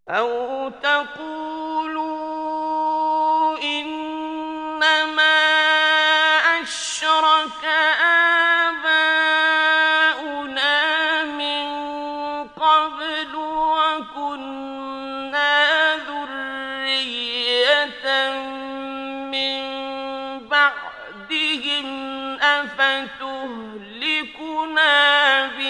أو تقولوا إنما أشرك آباؤنا من قبل وكنا ذرية من بعدهم أفتهلكنا